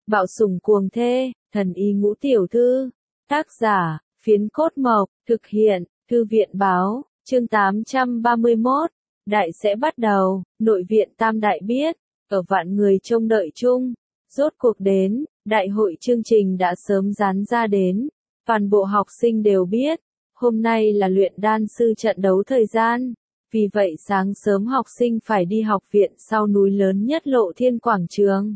Bạo sủng cuồng thê, thần y ngũ tiểu thư. Tác giả, Phiến Cốt Mộc, thực hiện, Thư viện báo, chương 831. Đại sẽ bắt đầu, nội viện Tam Đại biết, ở vạn người trông đợi chung. Rốt cuộc đến, đại hội chương trình đã sớm dán ra đến. Toàn bộ học sinh đều biết, hôm nay là luyện đan sư trận đấu thời gian. Vì vậy sáng sớm học sinh phải đi học viện sau núi lớn nhất Lộ Thiên Quảng Trường.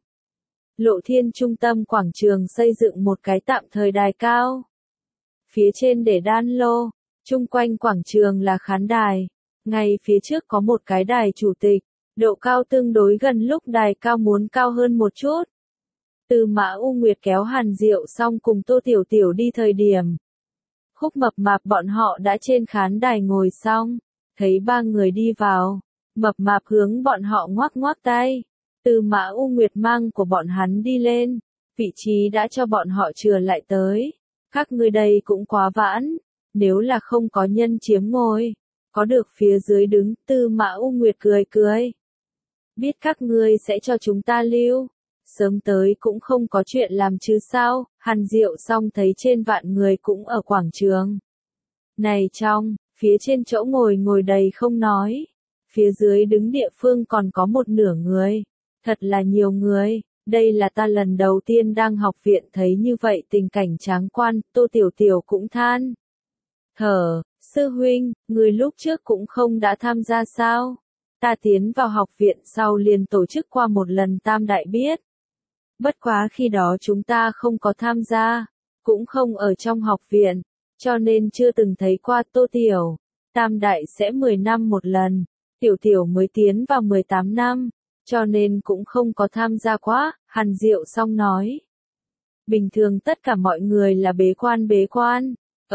Lộ Thiên trung tâm quảng trường xây dựng một cái tạm thời đài cao. Phía trên để đan lô, chung quanh quảng trường là khán đài. Ngay phía trước có một cái đài chủ tịch, độ cao tương đối gần lúc đài cao muốn cao hơn một chút. Từ Mã U Nguyệt kéo Hàn Diệu xong cùng Tô Tiểu Tiểu đi thời điểm. Khúc Mập Mạp bọn họ đã trên khán đài ngồi xong, thấy ba người đi vào, Mập Mạp hướng bọn họ ngoắc ngoắc tay. Từ Mã U Nguyệt mang của bọn hắn đi lên, vị trí đã cho bọn họ chừa lại tới. Các ngươi đây cũng quá vãn, nếu là không có nhân chiếm ngôi, có được phía dưới đứng. Từ Mã U Nguyệt cười cười. Biết các ngươi sẽ cho chúng ta lưu, sớm tới cũng không có chuyện làm chứ sao. Hàn Diệu xong thấy trên vạn người cũng ở quảng trường. Này trong, phía trên chỗ ngồi đầy không nói, phía dưới đứng địa phương còn có một nửa người. Thật là nhiều người, đây là ta lần đầu tiên đang học viện thấy như vậy tình cảnh tráng quan. Tô Tiểu Tiểu cũng than thở, sư huynh, người lúc trước cũng không đã tham gia sao? Ta tiến vào học viện sau liền tổ chức qua một lần Tam Đại biết. Bất quá khi đó chúng ta không có tham gia, cũng không ở trong học viện, cho nên chưa từng thấy qua. Tô Tiểu, Tam Đại sẽ 10 năm một lần, Tiểu Tiểu mới tiến vào 18 năm. Cho nên cũng không có tham gia quá. Hàn Diệu xong nói. Bình thường tất cả mọi người là bế quan, ở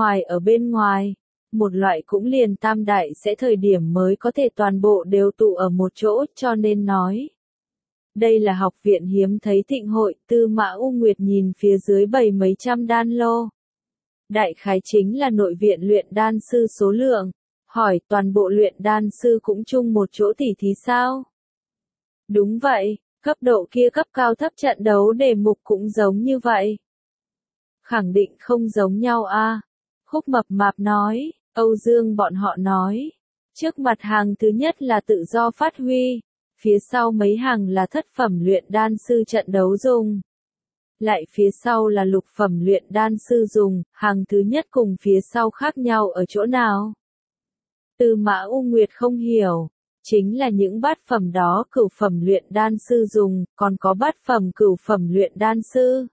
bên ngoài, một loại cũng liền Tam Đại sẽ thời điểm mới có thể toàn bộ đều tụ ở một chỗ, cho nên nói. Đây là học viện hiếm thấy thịnh hội. Tư Mã U Nguyệt nhìn phía dưới bầy mấy trăm đan lô. Đại khái chính là nội viện luyện đan sư số lượng. Hỏi toàn bộ luyện đan sư cũng chung một chỗ tỉ thí sao? Đúng vậy, cấp độ kia cấp cao thấp trận đấu đề mục cũng giống như vậy. Khẳng định không giống nhau a. Khúc Mập Mạp nói, Âu Dương bọn họ nói. Trước mặt hàng thứ nhất là tự do phát huy, phía sau mấy hàng là thất phẩm luyện đan sư trận đấu dùng. Lại phía sau là lục phẩm luyện đan sư dùng. Hàng thứ nhất cùng phía sau khác nhau ở chỗ nào? Từ Mã U Nguyệt không hiểu. Chính là những bát phẩm đó cửu phẩm luyện đan sư dùng, còn có bát phẩm cửu phẩm luyện đan sư.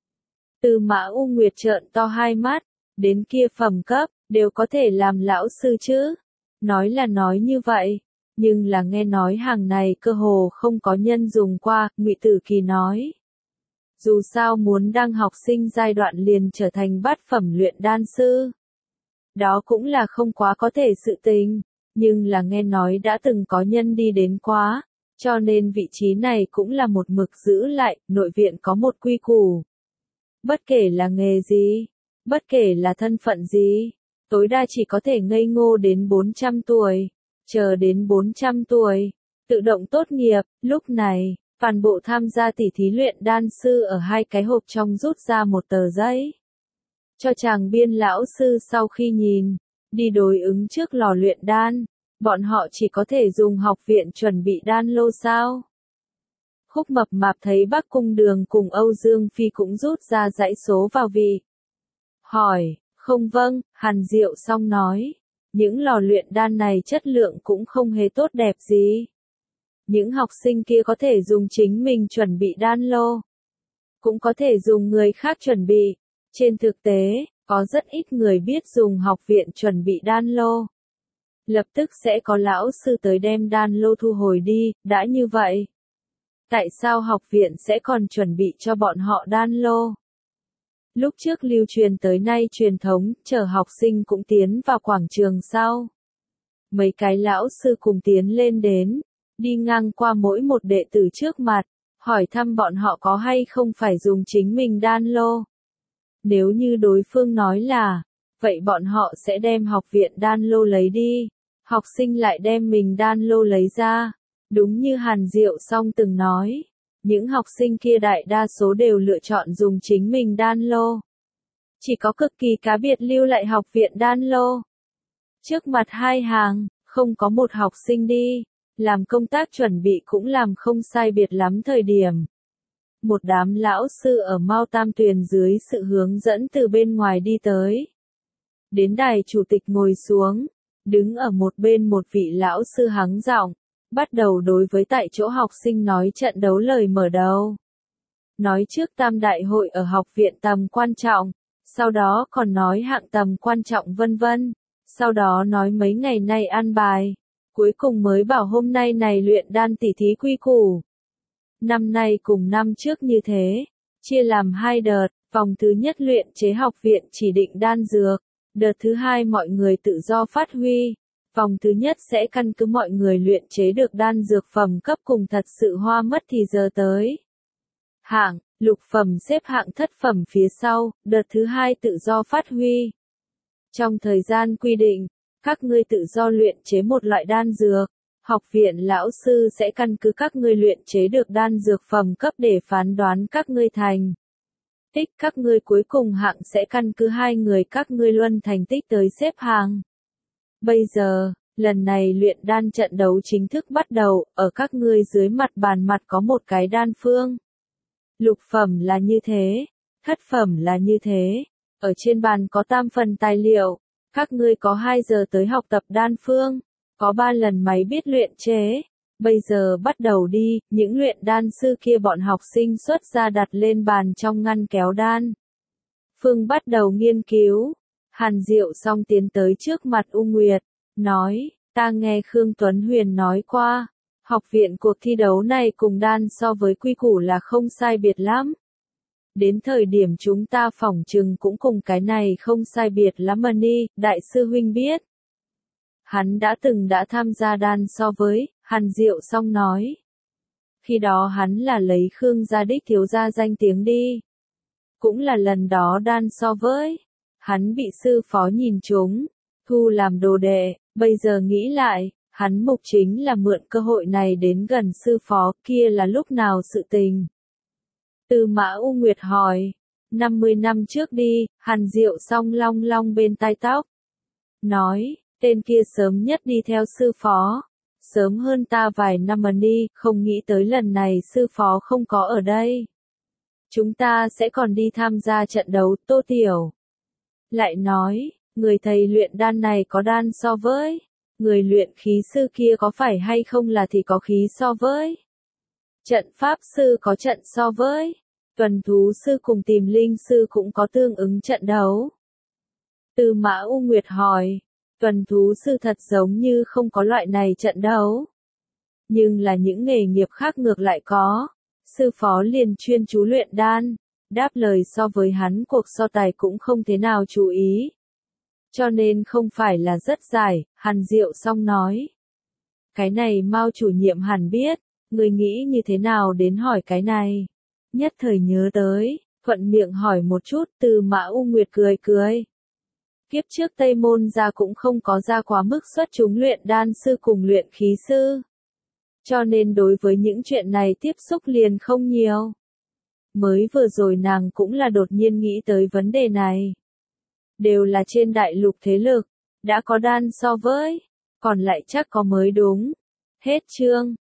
Từ Mã U Nguyệt trợn to hai mắt, đến kia phẩm cấp, đều có thể làm lão sư chứ. Nói là nói như vậy, nhưng là nghe nói hàng này cơ hồ không có nhân dùng qua. Ngụy Tử Kỳ nói. Dù sao muốn đang học sinh giai đoạn liền trở thành bát phẩm luyện đan sư. Đó cũng là không quá có thể sự tình. Nhưng là nghe nói đã từng có nhân đi đến quá, cho nên vị trí này cũng là một mực giữ lại. Nội viện có một quy củ. Bất kể là nghề gì, bất kể là thân phận gì, tối đa chỉ có thể ngây ngô đến 400 tuổi, chờ đến 400 tuổi, tự động tốt nghiệp. Lúc này, toàn bộ tham gia tỉ thí luyện đan sư ở hai cái hộp trong rút ra một tờ giấy. Cho chàng biên lão sư sau khi nhìn. Đi đối ứng trước lò luyện đan, bọn họ chỉ có thể dùng học viện chuẩn bị đan lô sao? Khúc Mập Mạp thấy Bắc Cung Đường cùng Âu Dương Phi cũng rút ra dãy số vào vị. Hỏi, không vâng. Hàn Diệu xong nói, những lò luyện đan này chất lượng cũng không hề tốt đẹp gì. Những học sinh kia có thể dùng chính mình chuẩn bị đan lô, cũng có thể dùng người khác chuẩn bị. Trên thực tế, có rất ít người biết dùng học viện chuẩn bị đan lô. Lập tức sẽ có lão sư tới đem đan lô thu hồi đi. Đã như vậy, tại sao học viện sẽ còn chuẩn bị cho bọn họ đan lô? Lúc trước lưu truyền tới nay truyền thống, chờ học sinh cũng tiến vào quảng trường sau. Mấy cái lão sư cùng tiến lên đến, đi ngang qua mỗi một đệ tử trước mặt, hỏi thăm bọn họ có hay không phải dùng chính mình đan lô. Nếu như đối phương nói là, vậy bọn họ sẽ đem học viện đan lô lấy đi, học sinh lại đem mình đan lô lấy ra. Đúng như Hàn Diệu xong từng nói, những học sinh kia đại đa số đều lựa chọn dùng chính mình đan lô. Chỉ có cực kỳ cá biệt lưu lại học viện đan lô. Trước mặt hai hàng, không có một học sinh đi, làm công tác chuẩn bị cũng làm không sai biệt lắm thời điểm. Một đám lão sư ở Mao Tam Tuyền dưới sự hướng dẫn từ bên ngoài đi tới. Đến đài chủ tịch ngồi xuống, đứng ở một bên một vị lão sư hắng giọng, bắt đầu đối với tại chỗ học sinh nói trận đấu lời mở đầu. Nói trước tam đại hội ở học viện tầm quan trọng, sau đó còn nói hạng tầm quan trọng vân vân, sau đó nói mấy ngày nay an bài, cuối cùng mới bảo hôm nay này luyện đan tỉ thí quy củ. Năm nay cùng năm trước như thế, chia làm hai đợt, vòng thứ nhất luyện chế học viện chỉ định đan dược, đợt thứ hai mọi người tự do phát huy. Vòng thứ nhất sẽ căn cứ mọi người luyện chế được đan dược phẩm cấp cùng thật sự hoa mất thì giờ tới. Hạng, lục phẩm xếp hạng thất phẩm phía sau, đợt thứ hai tự do phát huy. Trong thời gian quy định, các ngươi tự do luyện chế một loại đan dược, học viện lão sư sẽ căn cứ các ngươi luyện chế được đan dược phẩm cấp để phán đoán các ngươi thành tích, các ngươi cuối cùng hạng sẽ căn cứ hai người các ngươi luân thành tích tới xếp hàng. Bây giờ, lần này luyện đan trận đấu chính thức bắt đầu, ở các ngươi dưới mặt bàn mặt có một cái đan phương. Lục phẩm là như thế, thất phẩm là như thế, ở trên bàn có tam phần tài liệu, các ngươi có 2 giờ tới học tập đan phương, có 3 lần máy biết luyện chế. Bây giờ bắt đầu đi, những luyện đan sư kia bọn học sinh xuất ra đặt lên bàn trong ngăn kéo đan. Phương bắt đầu nghiên cứu. Hàn Diệu Song tiến tới trước mặt U Nguyệt, nói, ta nghe Khương Tuấn Huyền nói qua, học viện cuộc thi đấu này cùng đan so với quy củ là không sai biệt lắm. Đến thời điểm chúng ta phỏng chừng cũng cùng cái này không sai biệt lắm mà ni, đại sư huynh biết. Hắn đã tham gia đan so với, Hàn Diệu Song nói. Khi đó hắn là lấy Khương gia đích thiếu gia danh tiếng đi. Cũng là lần đó đan so với. Hắn bị sư phó nhìn trúng, thu làm đồ đệ, bây giờ nghĩ lại, hắn mục chính là mượn cơ hội này đến gần sư phó, kia là lúc nào sự tình. Tư Mã U Nguyệt hỏi, 50 năm trước đi, Hàn Diệu Song long long bên tai tóc. Nói, tên kia sớm nhất đi theo sư phó, sớm hơn ta vài năm mà đi, không nghĩ tới lần này sư phó không có ở đây. Chúng ta sẽ còn đi tham gia trận đấu, Tô Tiểu. Lại nói, người thầy luyện đan này có đan so với, người luyện khí sư kia có phải hay không là thì có khí so với. Trận pháp sư có trận so với, tuần thú sư cùng tìm linh sư cũng có tương ứng trận đấu. Tư Mã U Nguyệt hỏi, tuần thú sư thật giống như không có loại này trận đấu. Nhưng là những nghề nghiệp khác ngược lại có, sư phó liền chuyên chú luyện đan. Đáp lời so với hắn cuộc so tài cũng không thế nào chú ý. Cho nên không phải là rất dài, Hàn Diệu Song nói. Cái này Mao chủ nhiệm hẳn biết, người nghĩ như thế nào đến hỏi cái này. Nhất thời nhớ tới, thuận miệng hỏi một chút, Tư Mã U Nguyệt cười cười. Kiếp trước Tây Môn gia cũng không có ra quá mức xuất chúng luyện đan sư cùng luyện khí sư. Cho nên đối với những chuyện này tiếp xúc liền không nhiều. Mới vừa rồi nàng cũng là đột nhiên nghĩ tới vấn đề này. Đều là trên đại lục thế lực, đã có đan so với, còn lại chắc có mới đúng. Hết chương.